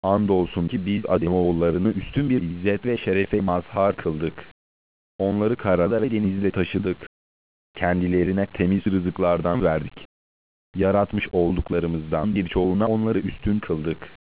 Andolsun ki biz Ademoğullarını üstün bir izzet ve şerefe mazhar kıldık. Onları karada ve denizde taşıdık. Kendilerine temiz rızıklardan verdik. Yaratmış olduklarımızdan birçoğuna onları üstün kıldık.